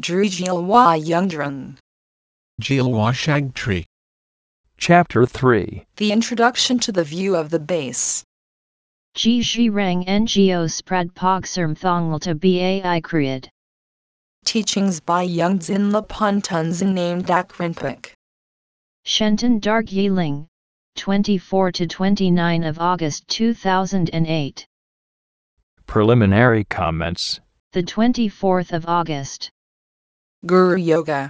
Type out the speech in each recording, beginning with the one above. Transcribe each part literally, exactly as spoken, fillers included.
Shagdri Jilwa Yungdrung. Jilwa Shagdri. Chapter three. The Introduction to the View of the Base. Ji Shirang Ngo Sprad Pogserm Thonglta Bai Kriad. Teachings by Yungdzin Lapun Tunzin named Dak Rinpoche. Shenton Dark Yiling, twenty-four to twenty-nine of August two thousand eight. Preliminary comments. The twenty-fourth of August. Guru Yoga.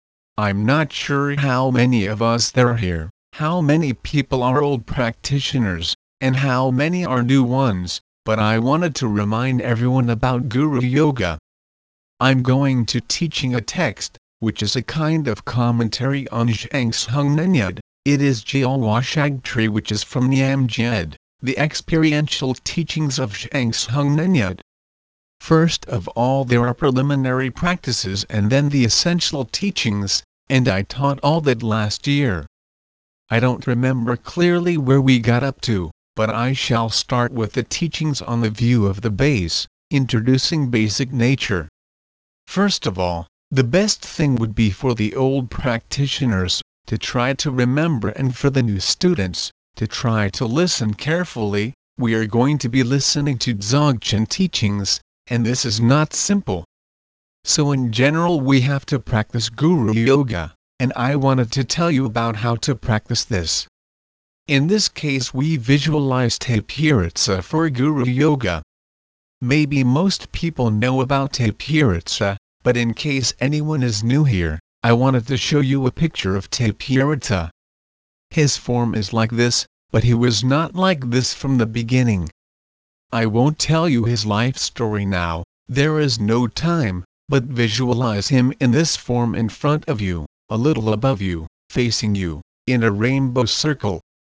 I'm not sure how many of us there are here, how many people are old practitioners, and how many are new ones, but I wanted to remind everyone about Guru Yoga. I'm going to teaching a text, which is a kind of commentary on Zhangshung Nenyad. It is Jilwa Shagdri, which is from Nyamjed, the experiential teachings of Zhangshung Nenyad. First of all, there are preliminary practices and then the essential teachings, and I taught all that last year. I don't remember clearly where we got up to, but I shall start with the teachings on the view of the base, introducing basic nature. First of all, the best thing would be for the old practitioners to try to remember, and for the new students to try to listen carefully. We are going to be listening to Dzogchen teachings, and this is not simple. So in general we have to practice Guru Yoga, and I wanted to tell you about how to practice this. In this case we visualize Tapirtsa for Guru Yoga. Maybe most people know about Tapirtsa, but in case anyone is new here, I wanted to show you a picture of Tapirtsa. His form is like this, but he was not like this from the beginning. I won't tell you his life story now, there is no time, but visualize him in this form in front of you, a little above you, facing you, in a rainbow circle.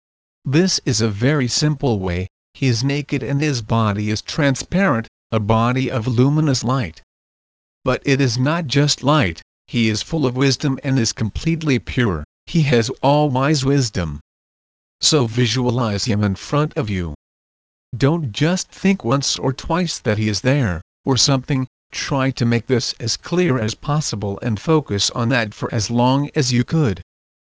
This is a very simple way. He is naked and his body is transparent, a body of luminous light. But it is not just light, he is full of wisdom and is completely pure, he has all-wise wisdom. So visualize him in front of you. Don't just think once or twice that he is there, or something. Try to make this as clear as possible and focus on that for as long as you could.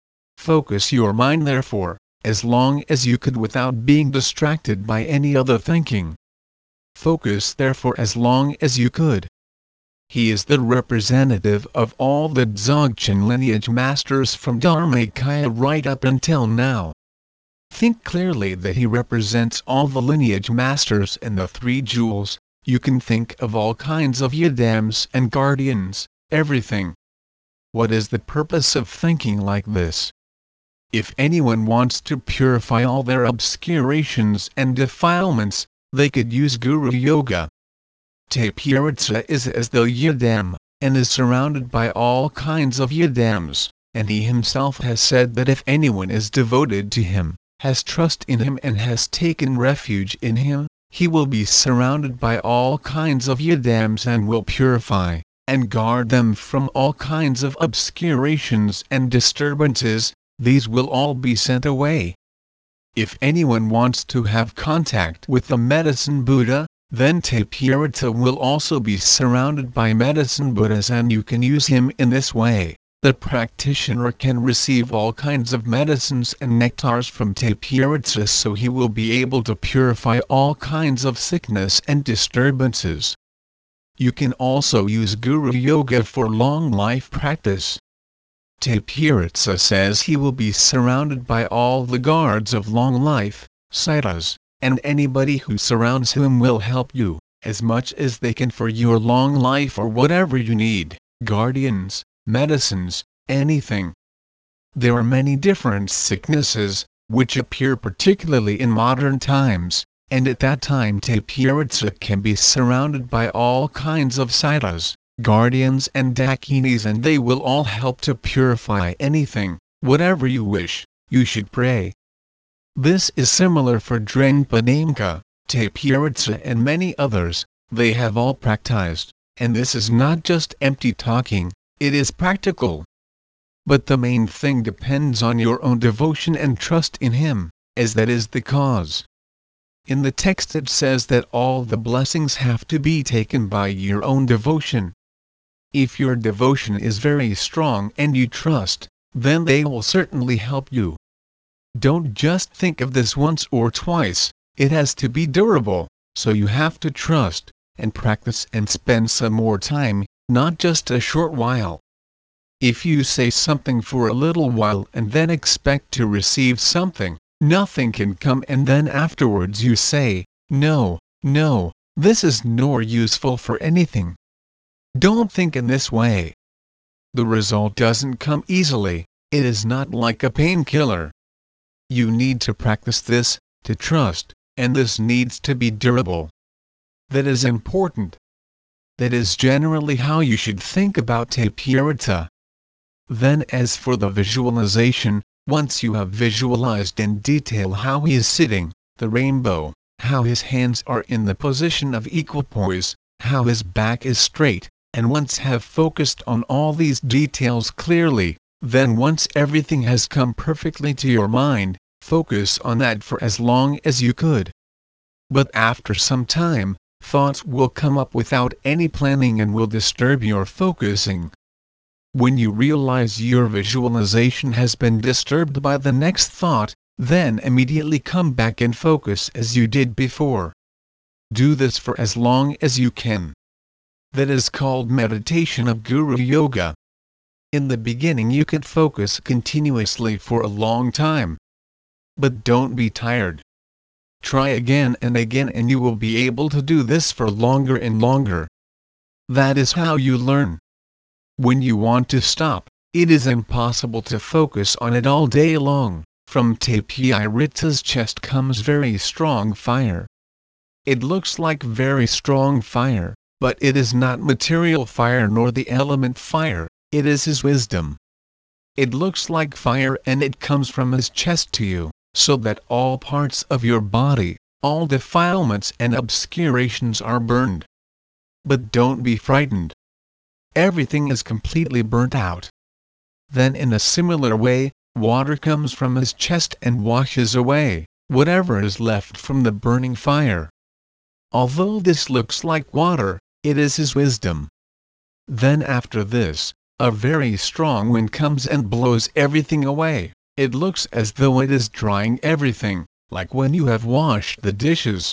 Focus your mind therefore, as long as you could without being distracted by any other thinking. Focus therefore as long as you could. He is the representative of all the Dzogchen lineage masters from Dharmakaya right up until now. Think clearly that he represents all the lineage masters and the three jewels. You can think of all kinds of yidams and guardians, everything. What is the purpose of thinking like this? If anyone wants to purify all their obscurations and defilements, they could use Guru Yoga. Tapirtsa is as though yidam, and is surrounded by all kinds of yidams, and he himself has said that if anyone is devoted to him, has trust in him and has taken refuge in him, he will be surrounded by all kinds of yidams and will purify, and guard them from all kinds of obscurations and disturbances. These will all be sent away. If anyone wants to have contact with the Medicine Buddha, then Tapirtsa will also be surrounded by Medicine Buddhas and you can use him in this way. The practitioner can receive all kinds of medicines and nectars from Tapirtsa, so he will be able to purify all kinds of sickness and disturbances. You can also use Guru Yoga for long life practice. Tapirtsa says he will be surrounded by all the guards of long life, siddhas, and anybody who surrounds him will help you, as much as they can for your long life or whatever you need, guardians, medicines, anything. There are many different sicknesses, which appear particularly in modern times, and at that time Tapirtsa can be surrounded by all kinds of siddhas, guardians and dakinis, and they will all help to purify anything, whatever you wish. You should pray. This is similar for Drenpa Namka, Tapirtsa and many others. They have all practiced, and this is not just empty talking, it is practical. But the main thing depends on your own devotion and trust in him, as that is the cause. In the text it says that all the blessings have to be taken by your own devotion. If your devotion is very strong and you trust, then they will certainly help you. Don't just think of this once or twice, it has to be durable, so you have to trust, and practice and spend some more time, not just a short while. If you say something for a little while and then expect to receive something, nothing can come, and then afterwards you say, no, no, this is nor useful for anything. Don't think in this way. The result doesn't come easily, it is not like a painkiller. You need to practice this, to trust, and this needs to be durable. That is important. That is generally how you should think about Tapirita. Then as for the visualization, once you have visualized in detail how he is sitting, the rainbow, how his hands are in the position of equipoise, how his back is straight, and once have focused on all these details clearly, then once everything has come perfectly to your mind, focus on that for as long as you could. But after some time, thoughts will come up without any planning and will disturb your focusing. When you realize your visualization has been disturbed by the next thought, then immediately come back and focus as you did before. Do this for as long as you can. That is called meditation of Guru Yoga. In the beginning you can focus continuously for a long time. But don't be tired. Try again and again and you will be able to do this for longer and longer. That is how you learn. When you want to stop, it is impossible to focus on it all day long. From Tapirita's chest comes very strong fire. It looks like very strong fire, but it is not material fire nor the element fire, it is his wisdom. It looks like fire and it comes from his chest to you, so that all parts of your body, all defilements and obscurations are burned. But don't be frightened. Everything is completely burnt out. Then in a similar way, water comes from his chest and washes away whatever is left from the burning fire. Although this looks like water, it is his wisdom. Then after this, a very strong wind comes and blows everything away. It looks as though it is drying everything, like when you have washed the dishes.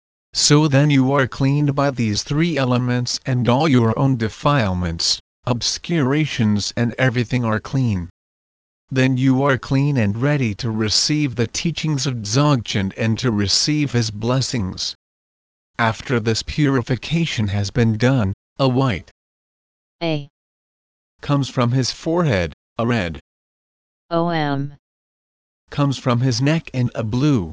So then you are cleaned by these three elements and all your own defilements, obscurations and everything are clean. Then you are clean and ready to receive the teachings of Dzogchen and to receive his blessings. After this purification has been done, a white A comes from his forehead, a red O M comes from his neck and a blue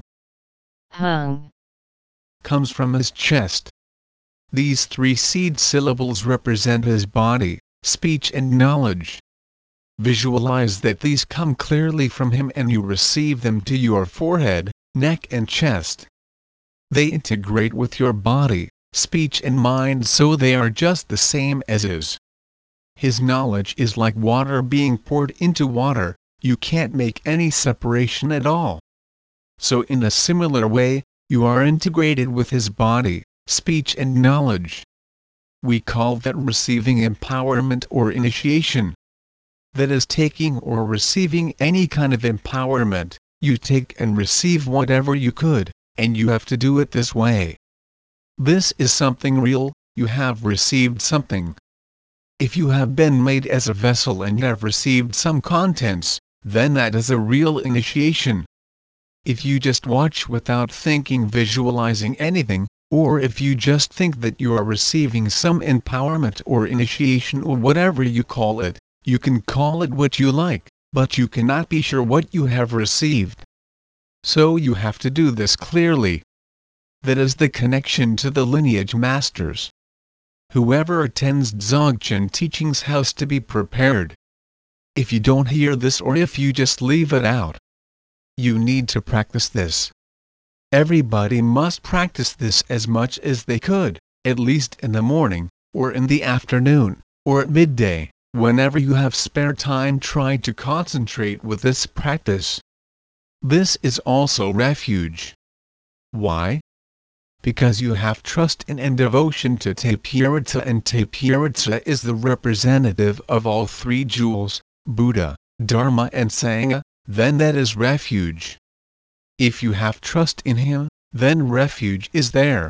Hung comes from his chest. These three seed syllables represent his body, speech and knowledge. Visualize that these come clearly from him and you receive them to your forehead, neck and chest. They integrate with your body, speech and mind so they are just the same as his. His knowledge is like water being poured into water, you can't make any separation at all. So in a similar way, you are integrated with his body, speech and knowledge. We call that receiving empowerment or initiation. That is taking or receiving any kind of empowerment, you take and receive whatever you could, and you have to do it this way. This is something real, you have received something. If you have been made as a vessel and have received some contents, then that is a real initiation. If you just watch without thinking, visualizing anything, or if you just think that you are receiving some empowerment or initiation or whatever you call it, you can call it what you like, but you cannot be sure what you have received. So you have to do this clearly. That is the connection to the lineage masters. Whoever attends Dzogchen teachings has to be prepared. If you don't hear this or if you just leave it out, you need to practice this. Everybody must practice this as much as they could, at least in the morning, or in the afternoon, or at midday, whenever you have spare time. Try to concentrate with this practice. This is also refuge. Why? because you have trust in and devotion to Tapihritsa, and Tapihritsa is the representative of all three jewels, Buddha, Dharma and Sangha, then that is refuge. If you have trust in him, then refuge is there.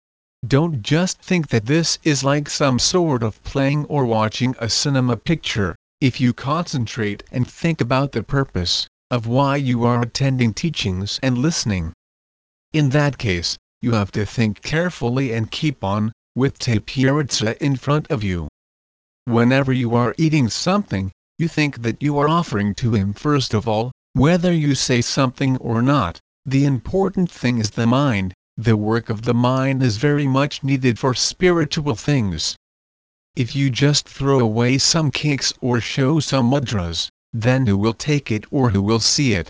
Don't just think that this is like some sort of playing or watching a cinema picture. If you concentrate and think about the purpose of why you are attending teachings and listening, in that case, you have to think carefully and keep on with Tapihritsa in front of you. Whenever you are eating something, you think that you are offering to him first of all, whether you say something or not. The important thing is the mind. The work of the mind is very much needed for spiritual things. If you just throw away some cakes or show some mudras, then who will take it or who will see it?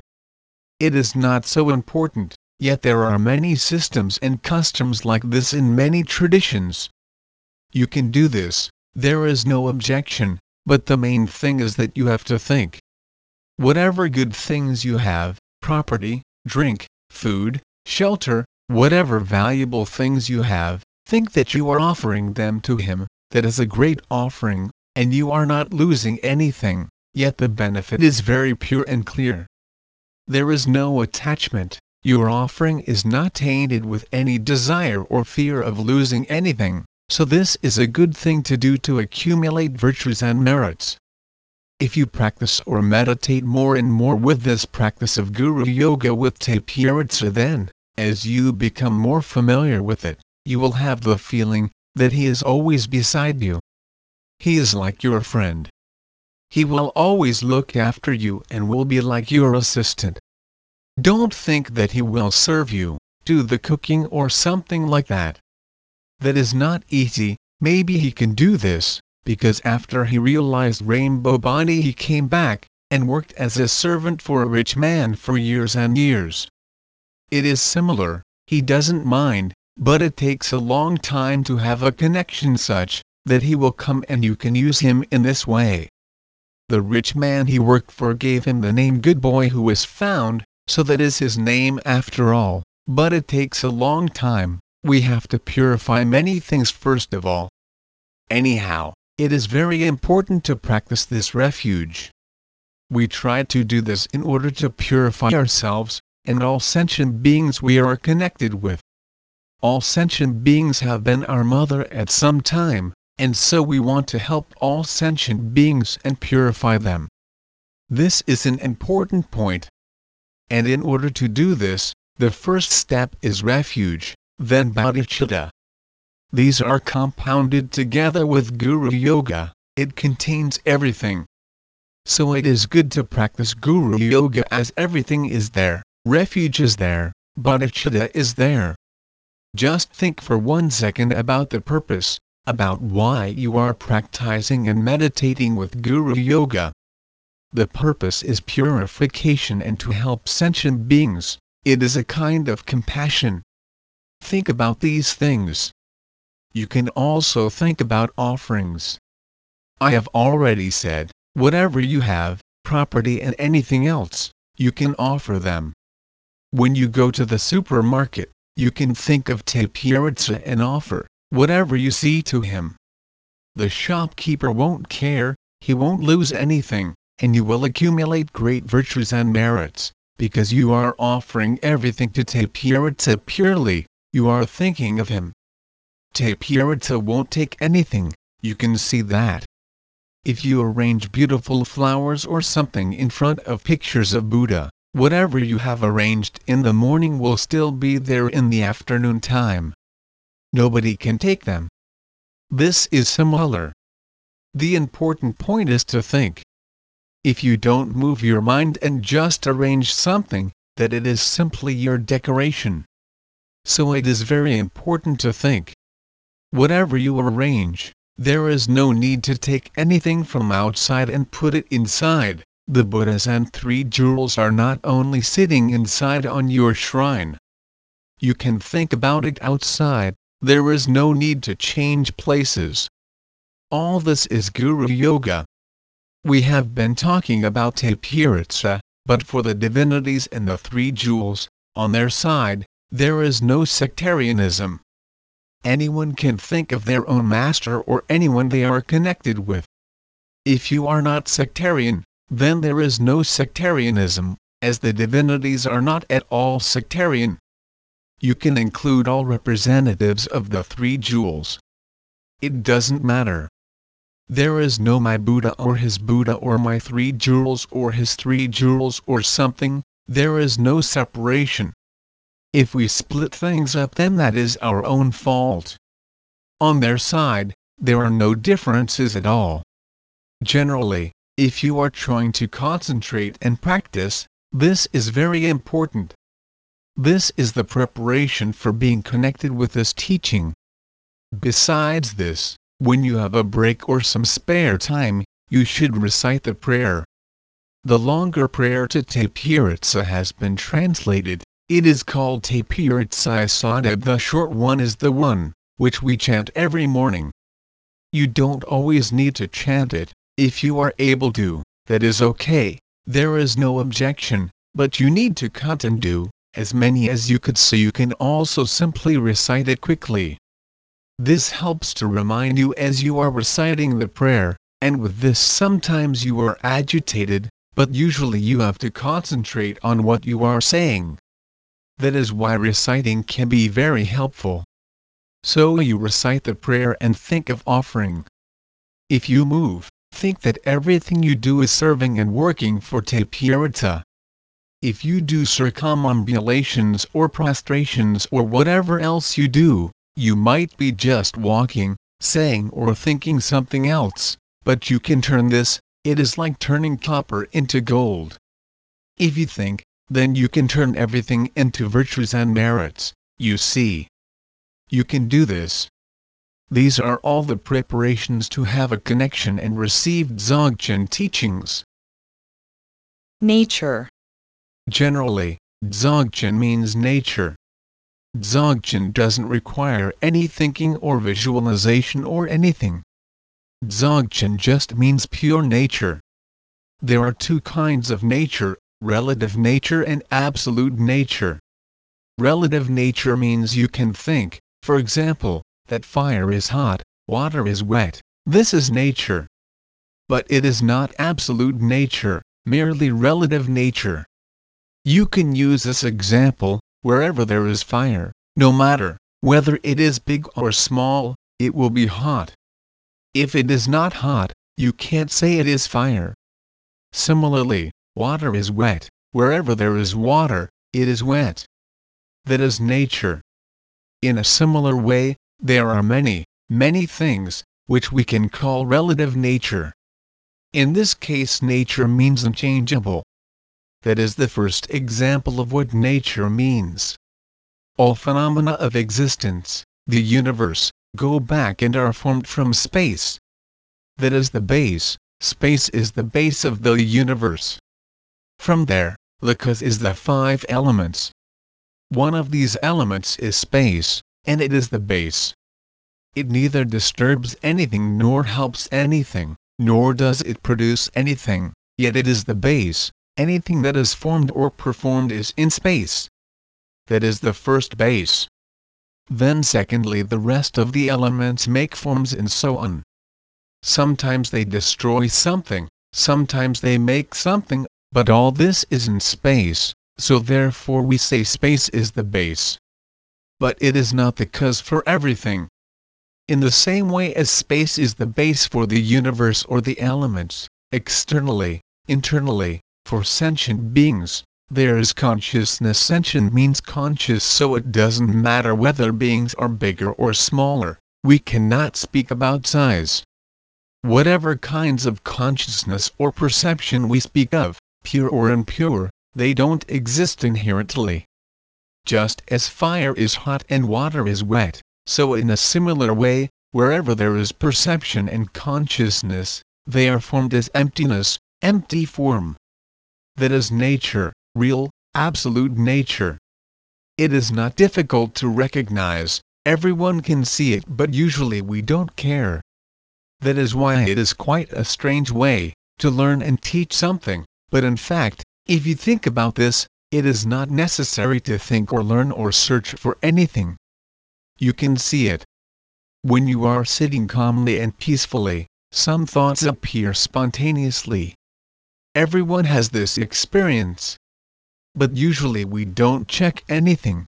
It is not so important, yet there are many systems and customs like this in many traditions. You can do this, there is no objection, but the main thing is that you have to think. Whatever good things you have, property, drink, food, shelter, whatever valuable things you have, think that you are offering them to him. That is a great offering, and you are not losing anything, yet the benefit is very pure and clear. There is no attachment, your offering is not tainted with any desire or fear of losing anything, so this is a good thing to do to accumulate virtues and merits. If you practice or meditate more and more with this practice of Guru Yoga with Tapihritsa, then, as you become more familiar with it, you will have the feeling that he is always beside you. He is like your friend. He will always look after you and will be like your assistant. Don't think that he will serve you, do the cooking or something like that. That is not easy. Maybe he can do this, because after he realized Rainbow Body he came back, and worked as a servant for a rich man for years and years. It is similar, he doesn't mind, but it takes a long time to have a connection such, that he will come and you can use him in this way. The rich man he worked for gave him the name Good Boy who was found, so that is his name after all, but it takes a long time, we have to purify many things first of all. Anyhow, it is very important to practice this refuge. We try to do this in order to purify ourselves, and all sentient beings we are connected with. All sentient beings have been our mother at some time, and so we want to help all sentient beings and purify them. This is an important point. And in order to do this, the first step is refuge, then bodhicitta. These are compounded together with Guru Yoga, it contains everything. So it is good to practice Guru Yoga as everything is there, refuge is there, bodhicitta is there. Just think for one second about the purpose, about why you are practicing and meditating with Guru Yoga. The purpose is purification and to help sentient beings. It is a kind of compassion. Think about these things. You can also think about offerings. I have already said, whatever you have, property and anything else, you can offer them. When you go to the supermarket, you can think of Tapihritsa and offer whatever you see to him. The shopkeeper won't care, he won't lose anything, and you will accumulate great virtues and merits, because you are offering everything to Tapihritsa purely, you are thinking of him. Tapihritsa won't take anything, you can see that. If you arrange beautiful flowers or something in front of pictures of Buddha, whatever you have arranged in the morning will still be there in the afternoon time. Nobody can take them. This is similar. The important point is to think. If you don't move your mind and just arrange something, that it is simply your decoration. So it is very important to think. Whatever you arrange, there is no need to take anything from outside and put it inside. The Buddhas and three jewels are not only sitting inside on your shrine. You can think about it outside, there is no need to change places. All this is Guru Yoga. We have been talking about Tapihritsa, but for the divinities and the three jewels, on their side, There is no sectarianism. Anyone can think of their own master or anyone they are connected with. If you are not sectarian, then there is no sectarianism, as the divinities are not at all sectarian. You can include all representatives of the three jewels. It doesn't matter. There is no my Buddha or his Buddha or my three jewels or his three jewels or something. There is no separation. If we split things up, then that is our own fault. On their side, there are no differences at all. Generally, if you are trying to concentrate and practice, this is very important. This is the preparation for being connected with this teaching. Besides this, when you have a break or some spare time, you should recite the prayer. The longer prayer to Te-Piritsa has been translated. It is called Te-Piritsa Sada. The short one is the one which we chant every morning. You don't always need to chant it. If you are able to, that is okay, there is no objection, but you need to cut and do as many as you could so you can also simply recite it quickly. This helps to remind you as you are reciting the prayer, and with this sometimes you are agitated, but usually you have to concentrate on what you are saying. That is why reciting can be very helpful. So you recite the prayer and think of offering. If you move, think that everything you do is serving and working for Te-Piritsa. If you do circumambulations or prostrations or whatever else you do, you might be just walking, saying or thinking something else, but you can turn this. It is like turning copper into gold. If you think, then you can turn everything into virtues and merits, you see. You can do this. These are all the preparations to have a connection and receive Dzogchen teachings. Nature. Generally, Dzogchen means nature. Dzogchen doesn't require any thinking or visualization or anything. Dzogchen just means pure nature. There are two kinds of nature, relative nature and absolute nature. Relative nature means you can think, for example, that fire is hot, water is wet. This is nature. But it is not absolute nature, merely relative nature. You can use this example. Wherever there is fire, no matter whether it is big or small, it will be hot. If it is not hot, you can't say it is fire. Similarly, water is wet. Wherever there is water, it is wet. That is nature. In a similar way, there are many, many things which we can call relative nature. In this case, nature means unchangeable. That is the first example of what nature means. All phenomena of existence, the universe, go back and are formed from space. That is the base. Space is the base of the universe. From there, the cause is the five elements. One of these elements is space, and it is the base. It neither disturbs anything nor helps anything, nor does it produce anything, yet it is the base. Anything that is formed or performed is in space. That is the first base. Then secondly, the rest of the elements make forms and so on. Sometimes they destroy something, sometimes they make something, but all this is in space, so therefore we say space is the base. But it is not the cause for everything. In the same way as space is the base for the universe or the elements, externally, internally, for sentient beings, there is consciousness. Sentient means conscious, so it doesn't matter whether beings are bigger or smaller. We cannot speak about size. Whatever kinds of consciousness or perception we speak of, pure or impure, they don't exist inherently. Just as fire is hot and water is wet, so in a similar way, wherever there is perception and consciousness, they are formed as emptiness, empty form. That is nature, real, absolute nature. It is not difficult to recognize, everyone can see it, but usually we don't care. That is why it is quite a strange way to learn and teach something, but in fact, if you think about this, it is not necessary to think or learn or search for anything. You can see it. When you are sitting calmly and peacefully, some thoughts appear spontaneously. Everyone has this experience. But usually we don't check anything.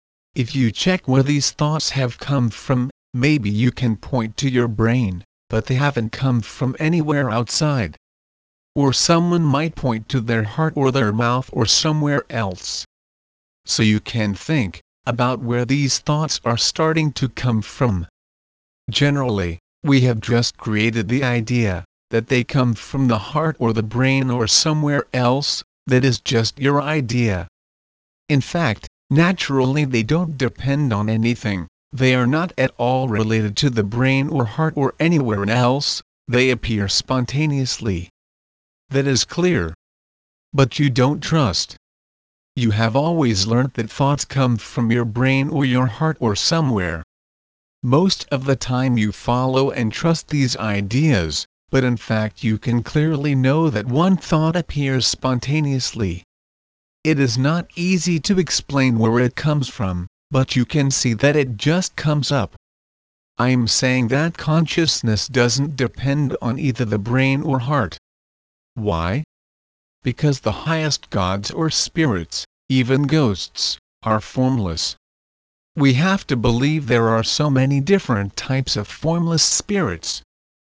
If you check where these thoughts have come from, maybe you can point to your brain, but they haven't come from anywhere outside. Or someone might point to their heart or their mouth or somewhere else. So you can think about where these thoughts are starting to come from. Generally, we have just created the idea that they come from the heart or the brain or somewhere else. That is just your idea. In fact, naturally they don't depend on anything, they are not at all related to the brain or heart or anywhere else, they appear spontaneously. That is clear. But you don't trust. You have always learnt that thoughts come from your brain or your heart or somewhere. Most of the time you follow and trust these ideas, but in fact you can clearly know that one thought appears spontaneously. It is not easy to explain where it comes from, but you can see that it just comes up. I am saying that consciousness doesn't depend on either the brain or heart. Why? Because the highest gods or spirits, even ghosts, are formless. We have to believe there are so many different types of formless spirits.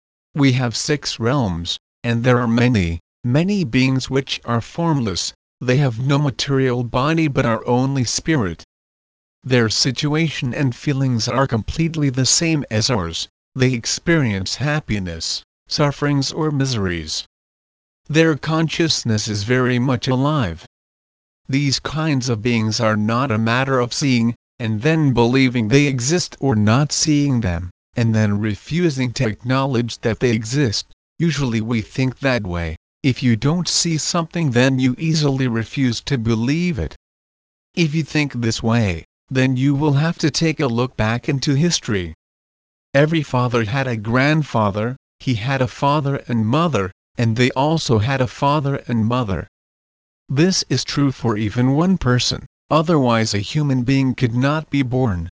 We have six realms, and there are many, many beings which are formless, they have no material body but are only spirit. Their situation and feelings are completely the same as ours, they experience happiness, sufferings or miseries. Their consciousness is very much alive. These kinds of beings are not a matter of seeing, and then believing they exist or not seeing them, and then refusing to acknowledge that they exist. Usually we think that way. If you don't see something then you easily refuse to believe it. If you think this way, then you will have to take a look back into history. Every father had a grandfather, he had a father and mother, and they also had a father and mother. This is true for even one person, otherwise a human being could not be born.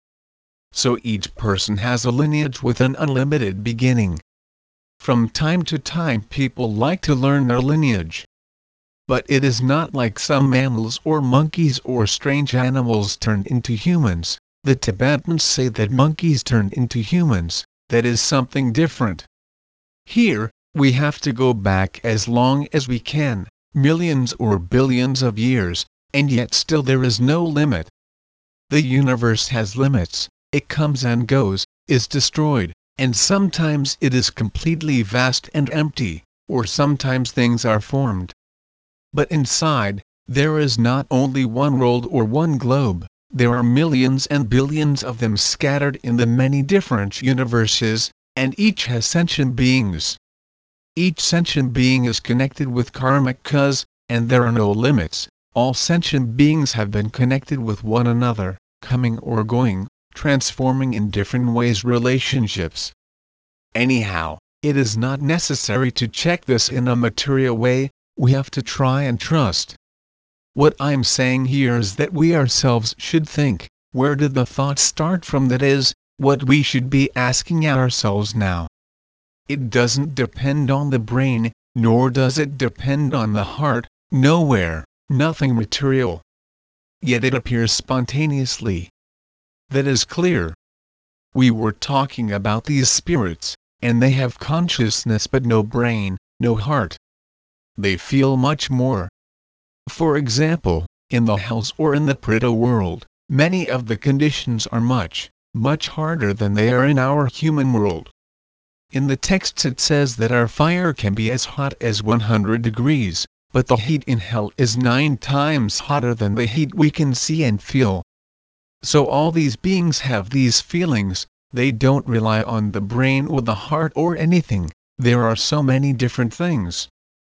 So each person has a lineage with an unlimited beginning. From time to time people like to learn their lineage. But it is not like some mammals or monkeys or strange animals turn into humans. The Tibetans say that monkeys turn into humans, that is something different. Here, we have to go back as long as we can, millions or billions of years, and yet still there is no limit. The universe has limits, it comes and goes, is destroyed, and sometimes it is completely vast and empty, or sometimes things are formed. But inside, there is not only one world or one globe, there are millions and billions of them scattered in the many different universes, and each has sentient beings. Each sentient being is connected with karmic cause, and there are no limits. All sentient beings have been connected with one another, coming or going, transforming in different ways relationships. Anyhow, it is not necessary to check this in a material way, we have to try and trust. What I'm saying here is that we ourselves should think, where did the thought start from? That is, what we should be asking ourselves now. It doesn't depend on the brain, nor does it depend on the heart, nowhere, nothing material. Yet it appears spontaneously. That is clear. We were talking about these spirits, and they have consciousness but no brain, no heart. They feel much more. For example, in the hells or in the Prita world, many of the conditions are much, much harder than they are in our human world. In the texts it says that our fire can be as hot as one hundred degrees, but the heat in hell is nine times hotter than the heat we can see and feel. So all these beings have these feelings, they don't rely on the brain or the heart or anything, there are so many different things.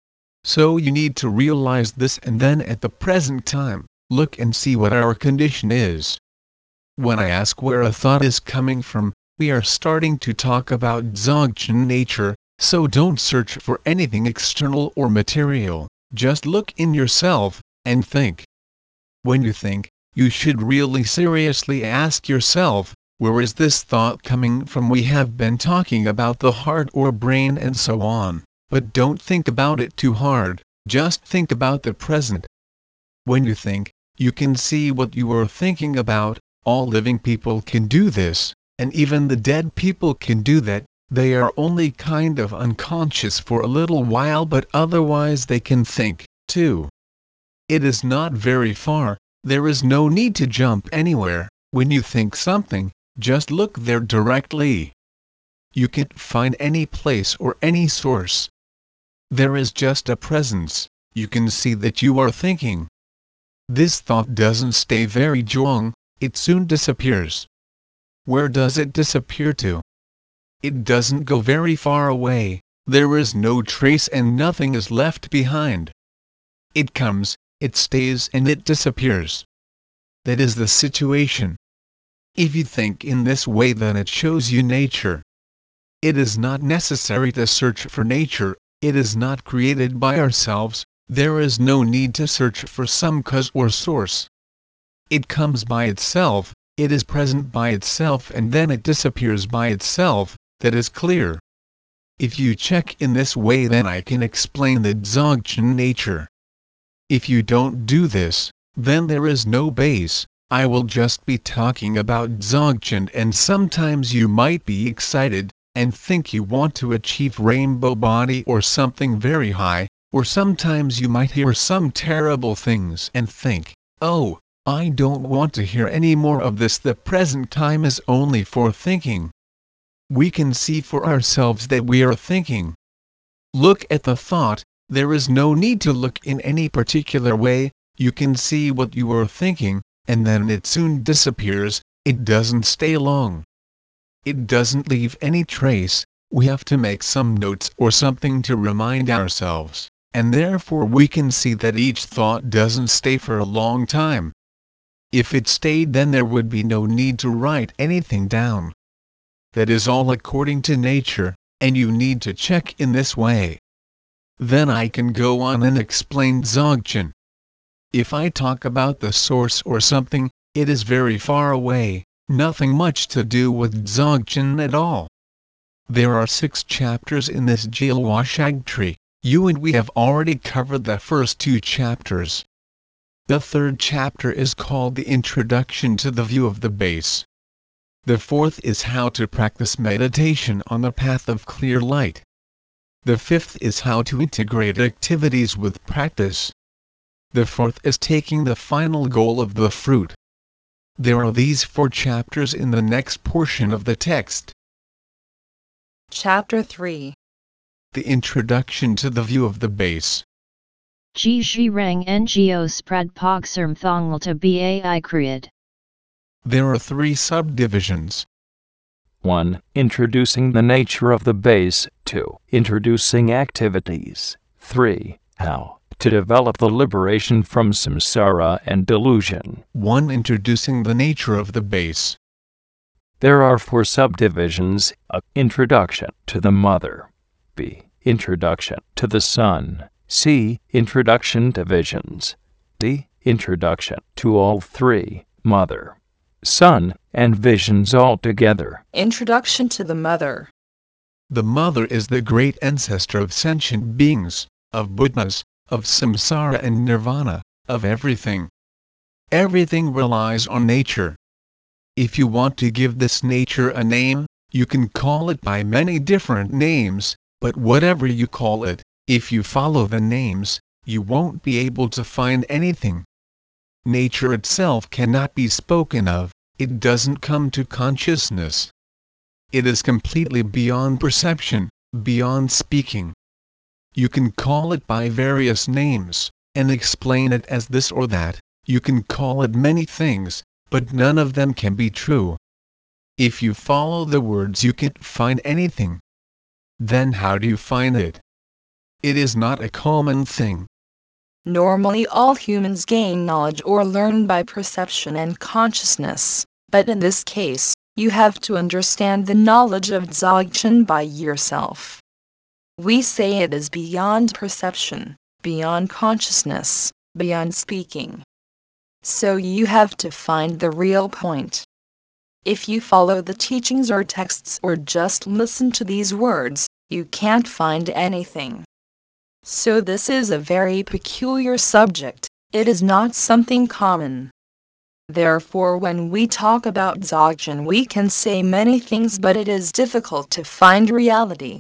So you need to realize this, and then at the present time, look and see what our condition is. When I ask where a thought is coming from, we are starting to talk about Dzogchen nature, so don't search for anything external or material, just look in yourself, and think. When you think, you should really seriously ask yourself, where is this thought coming from? We have been talking about the heart or brain and so on, but don't think about it too hard, just think about the present. When you think, you can see what you are thinking about. All living people can do this, and even the dead people can do that. They are only kind of unconscious for a little while, but otherwise they can think, too. It is not very far, there is no need to jump anywhere. When you think something, just look there directly. You can't find any place or any source. There is just a presence. You can see that you are thinking. This thought doesn't stay very long, it soon disappears. Where does it disappear to? It doesn't go very far away, there is no trace and nothing is left behind. It comes, it stays and it disappears. That is the situation. If you think in this way, then it shows you nature. It is not necessary to search for nature, it is not created by ourselves, there is no need to search for some cause or source. It comes by itself, it is present by itself, and then it disappears by itself. That is clear. If you check in this way, then I can explain the Dzogchen nature. If you don't do this, then there is no base. I will just be talking about Dzogchen, and sometimes you might be excited, and think you want to achieve rainbow body or something very high, or sometimes you might hear some terrible things and think, oh, I don't want to hear any more of this. The present time is only for thinking. We can see for ourselves that we are thinking. Look at the thought, there is no need to look in any particular way, you can see what you are thinking, and then it soon disappears, it doesn't stay long. It doesn't leave any trace, we have to make some notes or something to remind ourselves, and therefore we can see that each thought doesn't stay for a long time. If it stayed, then there would be no need to write anything down. That is all according to nature, and you need to check in this way. Then I can go on and explain Dzogchen. If I talk about the source or something, it is very far away, nothing much to do with Dzogchen at all. There are six chapters in this Jilwashag tree. You and we have already covered the first two chapters. The third chapter is called the Introduction to the View of the Base. The fourth is how to practice meditation on the path of clear light. The fifth is how to integrate activities with practice. The fourth is taking the final goal of the fruit. There are these four chapters in the next portion of the text. Chapter three. The Introduction to the View of the Base. Ji Shirang Ngo Sprad Pogserm Thonglta Bai Kriad. There are three subdivisions. one. Introducing the nature of the base. two. Introducing activities. three. How to develop the liberation from samsara and delusion. one. Introducing the nature of the base. There are four subdivisions: a. Introduction to the mother. b. Introduction to the son. c. Introduction to visions. d. Introduction to all three, mother, son, and visions all together. Introduction to the mother. The mother is the great ancestor of sentient beings, of Buddhas, of samsara and nirvana, of everything. Everything relies on nature. If you want to give this nature a name, you can call it by many different names, but whatever you call it, if you follow the names, you won't be able to find anything. Nature itself cannot be spoken of, it doesn't come to consciousness. It is completely beyond perception, beyond speaking. You can call it by various names, and explain it as this or that, you can call it many things, but none of them can be true. If you follow the words, you can't find anything. Then how do you find it? It is not a common thing. Normally all humans gain knowledge or learn by perception and consciousness, but in this case, you have to understand the knowledge of Dzogchen by yourself. We say it is beyond perception, beyond consciousness, beyond speaking. So you have to find the real point. If you follow the teachings or texts or just listen to these words, you can't find anything. So this is a very peculiar subject, it is not something common. Therefore when we talk about Dzogchen we can say many things but it is difficult to find reality.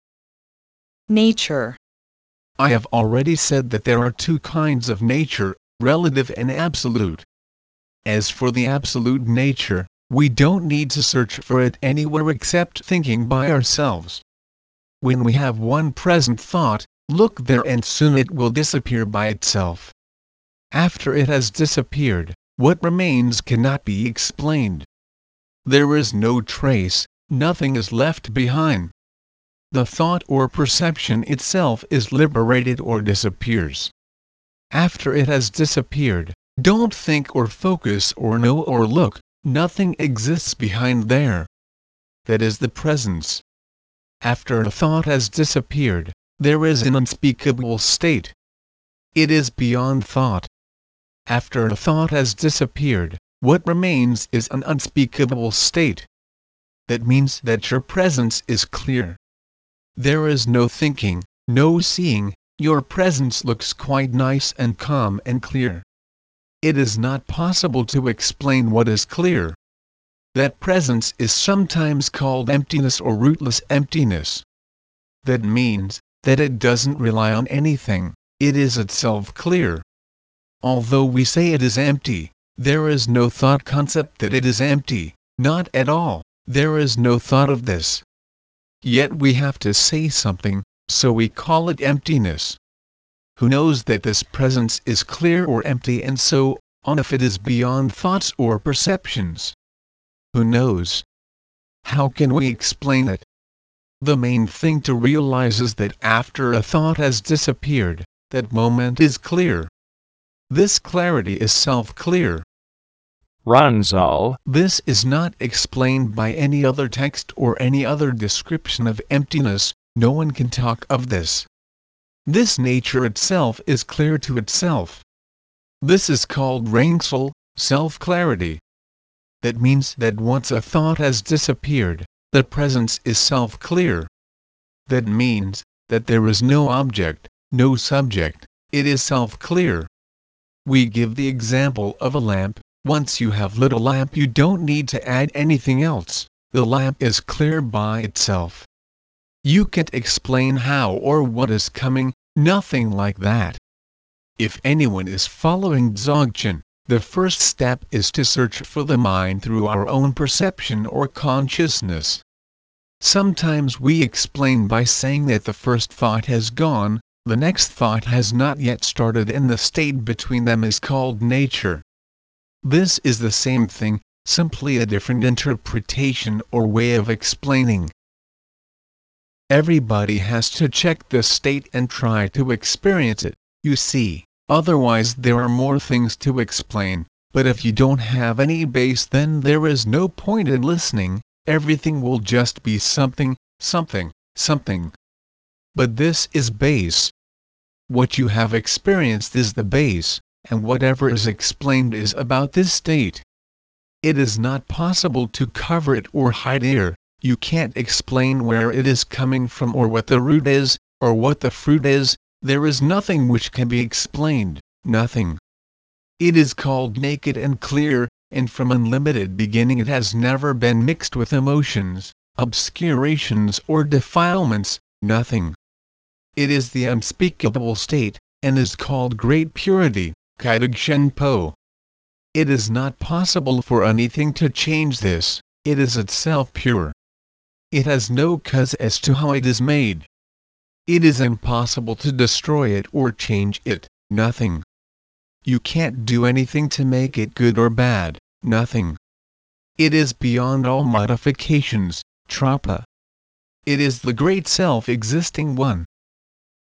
Nature. I have already said that there are two kinds of nature, relative and absolute. As for the absolute nature, we don't need to search for it anywhere except thinking by ourselves. When we have one present thought, look there and soon it will disappear by itself. After it has disappeared, what remains cannot be explained. There is no trace, nothing is left behind. The thought or perception itself is liberated or disappears. After it has disappeared, don't think or focus or know or look, nothing exists behind there. That is the presence. After a thought has disappeared, there is an unspeakable state. It is beyond thought. After a thought has disappeared, what remains is an unspeakable state. That means that your presence is clear. There is no thinking, no seeing, your presence looks quite nice and calm and clear. It is not possible to explain what is clear. That presence is sometimes called emptiness or rootless emptiness. That means that it doesn't rely on anything, it is itself clear. Although we say it is empty, there is no thought concept that it is empty, not at all, there is no thought of this. Yet we have to say something, so we call it emptiness. Who knows that this presence is clear or empty and so on if it is beyond thoughts or perceptions? Who knows? How can we explain it? The main thing to realize is that after a thought has disappeared, that moment is clear. This clarity is self-clear. Ranzal. This is not explained by any other text or any other description of emptiness, no one can talk of this. This nature itself is clear to itself. This is called Rangsal, self-clarity. That means that once a thought has disappeared, the presence is self-clear. That means that there is no object, no subject, it is self-clear. We give the example of a lamp. Once you have lit a lamp you don't need to add anything else, the lamp is clear by itself. You can't explain how or what is coming, nothing like that. If anyone is following Dzogchen, the first step is to search for the mind through our own perception or consciousness. Sometimes we explain by saying that the first thought has gone, the next thought has not yet started and the state between them is called nature. This is the same thing, simply a different interpretation or way of explaining. Everybody has to check this state and try to experience it, you see, otherwise there are more things to explain, but if you don't have any base then there is no point in listening, everything will just be something, something, something. But this is base. What you have experienced is the base, and whatever is explained is about this state. It is not possible to cover it or hide it. You can't explain where it is coming from or what the root is, or what the fruit is, there is nothing which can be explained, nothing. It is called naked and clear, and from unlimited beginning it has never been mixed with emotions, obscurations or defilements, nothing. It is the unspeakable state, and is called great purity, Kaidog Shenpo. It is not possible for anything to change this, it is itself pure. It has no cause as to how it is made. It is impossible to destroy it or change it, nothing. You can't do anything to make it good or bad, nothing. It is beyond all modifications, Trapa. It is the great self-existing one.